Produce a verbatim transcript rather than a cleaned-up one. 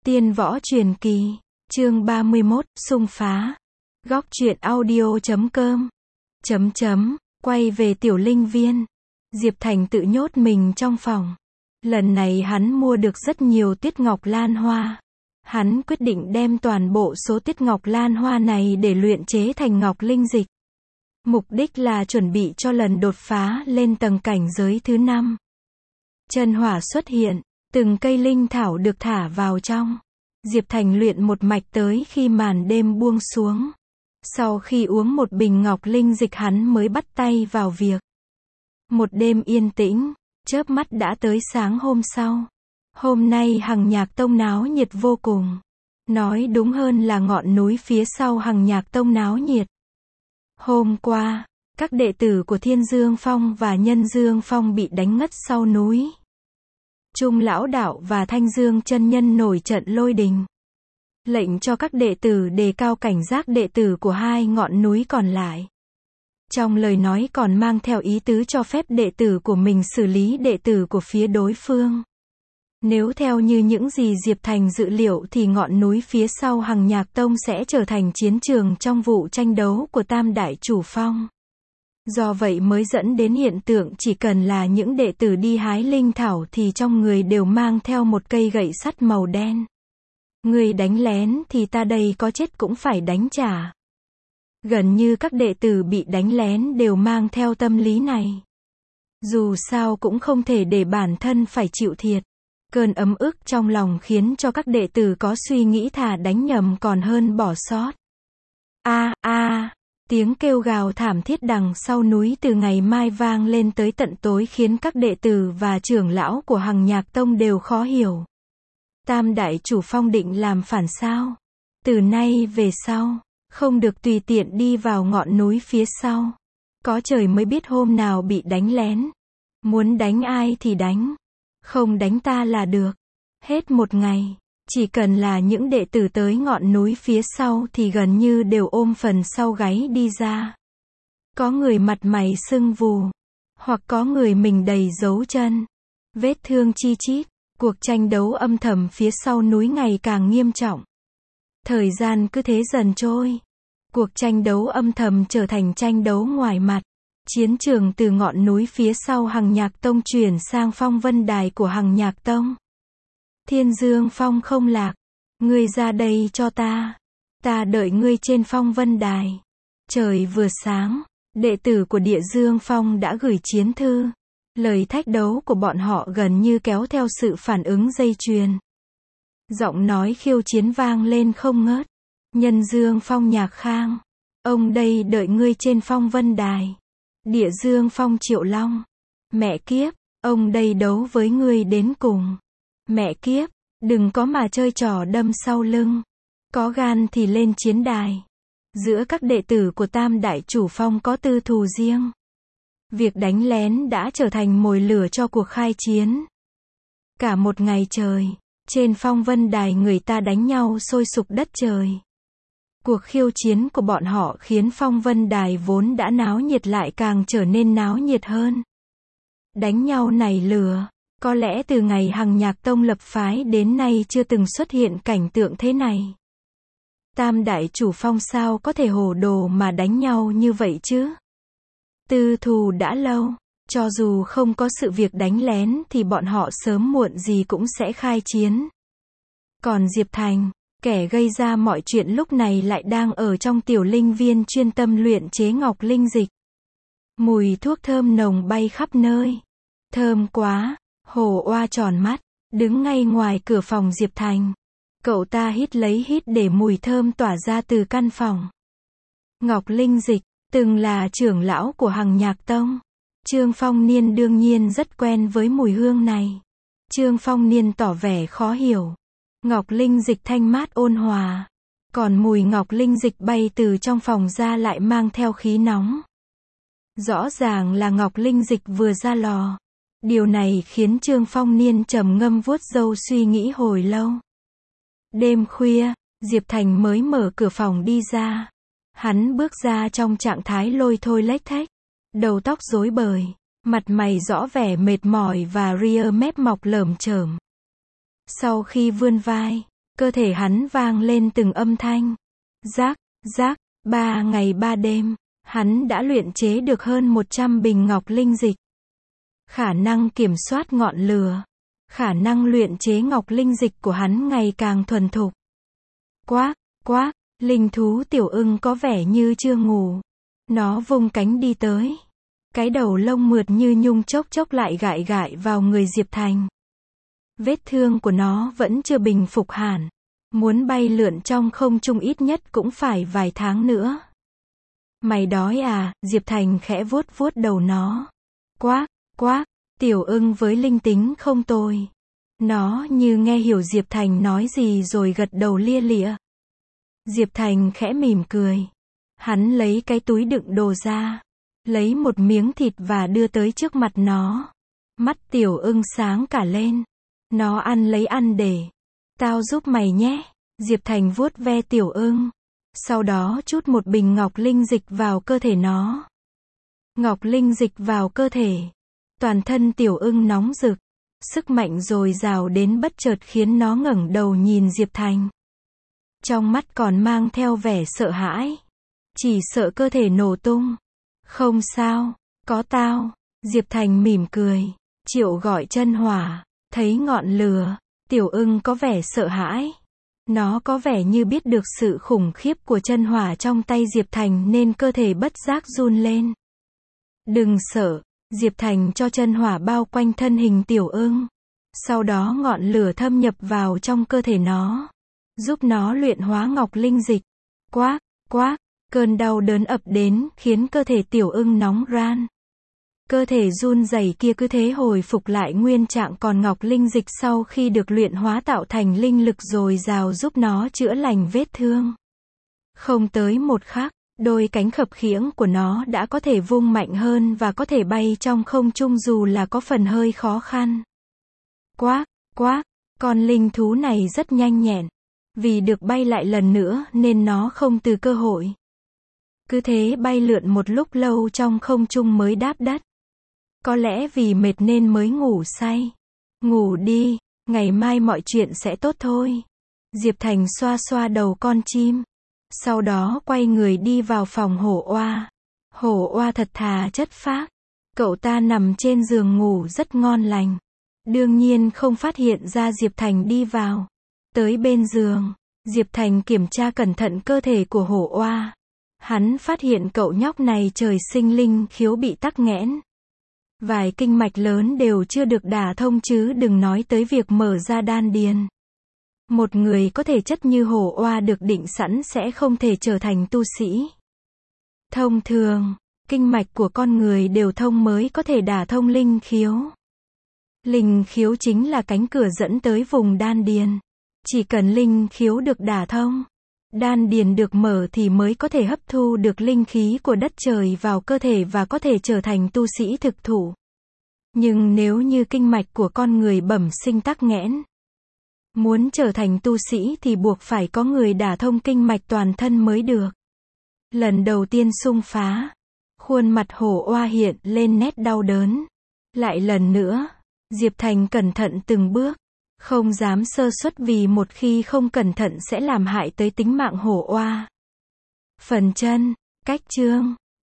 Tiên võ truyền kỳ, chương ba mươi mốt, xung phá. Góc truyện audio chấm com. Chấm chấm, quay về tiểu linh viên. Diệp Thành tự nhốt mình trong phòng. Lần này hắn mua được rất nhiều tiết ngọc lan hoa. Hắn quyết định đem toàn bộ số tiết ngọc lan hoa này để luyện chế thành ngọc linh dịch. Mục đích là chuẩn bị cho lần đột phá lên tầng cảnh giới thứ năm. Chân hỏa xuất hiện, từng cây linh thảo được thả vào trong. Diệp Thành luyện một mạch tới khi màn đêm buông xuống. Sau khi uống một bình ngọc linh dịch hắn mới bắt tay vào việc. Một đêm yên tĩnh, chớp mắt đã tới sáng hôm sau. Hôm nay Hằng Nhạc Tông náo nhiệt vô cùng. Nói đúng hơn là ngọn núi phía sau Hằng Nhạc Tông náo nhiệt. Hôm qua, các đệ tử của Thiên Dương Phong và Nhân Dương Phong bị đánh ngất sau núi. Trung Lão Đạo và Thanh Dương Chân Nhân nổi trận lôi đình. Lệnh cho các đệ tử đề cao cảnh giác đệ tử của hai ngọn núi còn lại. Trong lời nói còn mang theo ý tứ cho phép đệ tử của mình xử lý đệ tử của phía đối phương. Nếu theo như những gì Diệp Thành dự liệu thì ngọn núi phía sau Hằng Nhạc Tông sẽ trở thành chiến trường trong vụ tranh đấu của Tam Đại Chủ Phong. Do vậy mới dẫn đến hiện tượng chỉ cần là những đệ tử đi hái linh thảo thì trong người đều mang theo một cây gậy sắt màu đen. Người đánh lén thì ta đây có chết cũng phải đánh trả. Gần như các đệ tử bị đánh lén đều mang theo tâm lý này. Dù sao cũng không thể để bản thân phải chịu thiệt. Cơn ấm ức trong lòng khiến cho các đệ tử có suy nghĩ thà đánh nhầm còn hơn bỏ sót. A a, tiếng kêu gào thảm thiết đằng sau núi từ ngày mai vang lên tới tận tối khiến các đệ tử và trưởng lão của Hằng Nhạc Tông đều khó hiểu. Tam Đại Chủ Phong định làm phản sao? Từ nay về sau, không được tùy tiện đi vào ngọn núi phía sau. Có trời mới biết hôm nào bị đánh lén. Muốn đánh ai thì đánh. Không đánh ta là được. Hết một ngày, chỉ cần là những đệ tử tới ngọn núi phía sau thì gần như đều ôm phần sau gáy đi ra. Có người mặt mày sưng vù, hoặc có người mình đầy dấu chân, vết thương chi chít. Cuộc tranh đấu âm thầm phía sau núi ngày càng nghiêm trọng. Thời gian cứ thế dần trôi. Cuộc tranh đấu âm thầm trở thành tranh đấu ngoài mặt. Chiến trường từ ngọn núi phía sau Hằng Nhạc Tông chuyển sang Phong Vân Đài của Hằng Nhạc Tông. Thiên Dương Phong không lạc. Ngươi ra đây cho ta. Ta đợi ngươi trên Phong Vân Đài. Trời vừa sáng, đệ tử của Địa Dương Phong đã gửi chiến thư. Lời thách đấu của bọn họ gần như kéo theo sự phản ứng dây chuyền. Giọng nói khiêu chiến vang lên không ngớt. Nhân Dương Phong Nhạc Khang. Ông đây đợi ngươi trên Phong Vân Đài. Địa Dương Phong Triệu Long. Mẹ kiếp, ông đây đấu với ngươi đến cùng. Mẹ kiếp, đừng có mà chơi trò đâm sau lưng. Có gan thì lên chiến đài. Giữa các đệ tử của Tam Đại Chủ Phong có tư thù riêng. Việc đánh lén đã trở thành mồi lửa cho cuộc khai chiến. Cả một ngày trời, trên Phong Vân Đài người ta đánh nhau sôi sục đất trời. Cuộc khiêu chiến của bọn họ khiến Phong Vân Đài vốn đã náo nhiệt lại càng trở nên náo nhiệt hơn. Đánh nhau nảy lửa, có lẽ từ ngày Hằng Nhạc Tông lập phái đến nay chưa từng xuất hiện cảnh tượng thế này. Tam Đại Chủ Phong sao có thể hồ đồ mà đánh nhau như vậy chứ? Tư thù đã lâu, cho dù không có sự việc đánh lén thì bọn họ sớm muộn gì cũng sẽ khai chiến. Còn Diệp Thành, kẻ gây ra mọi chuyện lúc này lại đang ở trong tiểu linh viên chuyên tâm luyện chế ngọc linh dịch. Mùi thuốc thơm nồng bay khắp nơi. Thơm quá, Hồ Oa tròn mắt, đứng ngay ngoài cửa phòng Diệp Thành. Cậu ta hít lấy hít để mùi thơm tỏa ra từ căn phòng. Ngọc linh dịch, từng là trưởng lão của Hằng Nhạc Tông. Trương Phong Niên đương nhiên rất quen với mùi hương này. Trương Phong Niên tỏ vẻ khó hiểu. Ngọc linh dịch thanh mát ôn hòa. Còn mùi ngọc linh dịch bay từ trong phòng ra lại mang theo khí nóng. Rõ ràng là ngọc linh dịch vừa ra lò. Điều này khiến Trương Phong Niên trầm ngâm vuốt râu suy nghĩ hồi lâu. Đêm khuya, Diệp Thành mới mở cửa phòng đi ra. Hắn bước ra trong trạng thái lôi thôi lếch thếch. Đầu tóc rối bời, mặt mày rõ vẻ mệt mỏi và ria mép mọc lởm chởm. Sau khi vươn vai, Cơ thể hắn vang lên từng âm thanh. Rác, rác, ba ngày ba đêm, hắn đã luyện chế được hơn một trăm bình ngọc linh dịch. Khả năng kiểm soát ngọn lửa, khả năng luyện chế ngọc linh dịch của hắn ngày càng thuần thục. Quá, quá, linh thú tiểu ưng có vẻ như chưa ngủ. Nó vung cánh đi tới. Cái đầu lông mượt như nhung chốc chốc lại gại gại vào người Diệp Thành. Vết thương của nó vẫn chưa bình phục hẳn. Muốn bay lượn trong không trung ít nhất cũng phải vài tháng nữa. Mày đói à? Diệp Thành khẽ vuốt vuốt đầu nó. Quá, quá, tiểu ưng với linh tính không tồi. Nó như nghe hiểu Diệp Thành nói gì rồi gật đầu lia lịa. Diệp Thành khẽ mỉm cười. Hắn lấy cái túi đựng đồ ra, lấy một miếng thịt và đưa tới trước mặt nó. Mắt tiểu ưng sáng cả lên. Nó ăn lấy ăn để. Tao giúp mày nhé. Diệp Thành vuốt ve tiểu ưng. Sau đó chút một bình ngọc linh dịch vào cơ thể nó. Ngọc linh dịch vào cơ thể. Toàn thân tiểu ưng nóng rực. Sức mạnh dồi dào đến bất chợt khiến nó ngẩng đầu nhìn Diệp Thành. Trong mắt còn mang theo vẻ sợ hãi. Chỉ sợ cơ thể nổ tung. Không sao, có tao. Diệp Thành mỉm cười. Triệu gọi chân hỏa. Thấy ngọn lửa, tiểu ưng có vẻ sợ hãi. Nó có vẻ như biết được sự khủng khiếp của chân hỏa trong tay Diệp Thành nên cơ thể bất giác run lên. Đừng sợ, Diệp Thành cho chân hỏa bao quanh thân hình tiểu ưng. Sau đó ngọn lửa thâm nhập vào trong cơ thể nó. Giúp nó luyện hóa ngọc linh dịch. Quá, quá, cơn đau đớn ập đến khiến cơ thể tiểu ưng nóng ran. Cơ thể run rẩy kia cứ thế hồi phục lại nguyên trạng, còn ngọc linh dịch sau khi được luyện hóa tạo thành linh lực dồi dào giúp nó chữa lành vết thương. Không tới một khắc, đôi cánh khập khiễng của nó đã có thể vung mạnh hơn và có thể bay trong không trung dù là có phần hơi khó khăn. Quá, quá, con linh thú này rất nhanh nhẹn. Vì được bay lại lần nữa nên nó không từ cơ hội. Cứ thế bay lượn một lúc lâu trong không trung mới đáp đất. Có lẽ vì mệt nên mới ngủ say. Ngủ đi, ngày mai mọi chuyện sẽ tốt thôi. Diệp Thành xoa xoa đầu con chim. Sau đó quay người đi vào phòng hổ oa. Hổ oa thật thà chất phác. Cậu ta nằm trên giường ngủ rất ngon lành. Đương nhiên không phát hiện ra Diệp Thành đi vào. Tới bên giường, Diệp Thành kiểm tra cẩn thận cơ thể của hổ oa. Hắn phát hiện cậu nhóc này trời sinh linh khiếu bị tắc nghẽn. Vài kinh mạch lớn đều chưa được đả thông chứ đừng nói tới việc mở ra đan điền. Một người có thể chất như hổ oa được định sẵn sẽ không thể trở thành tu sĩ. Thông thường, kinh mạch của con người đều thông mới có thể đả thông linh khiếu. Linh khiếu chính là cánh cửa dẫn tới vùng đan điền. Chỉ cần linh khiếu được đả thông, đan điền được mở thì mới có thể hấp thu được linh khí của đất trời vào cơ thể và có thể trở thành tu sĩ thực thụ. Nhưng nếu như kinh mạch của con người bẩm sinh tắc nghẽn, muốn trở thành tu sĩ thì buộc phải có người đả thông kinh mạch toàn thân mới được. Lần đầu tiên xung phá, khuôn mặt hổ oa hiện lên nét đau đớn. Lại lần nữa, Diệp Thành cẩn thận từng bước. Không dám sơ suất vì một khi không cẩn thận sẽ làm hại tới tính mạng hổ oa. Phần chân, cách chương.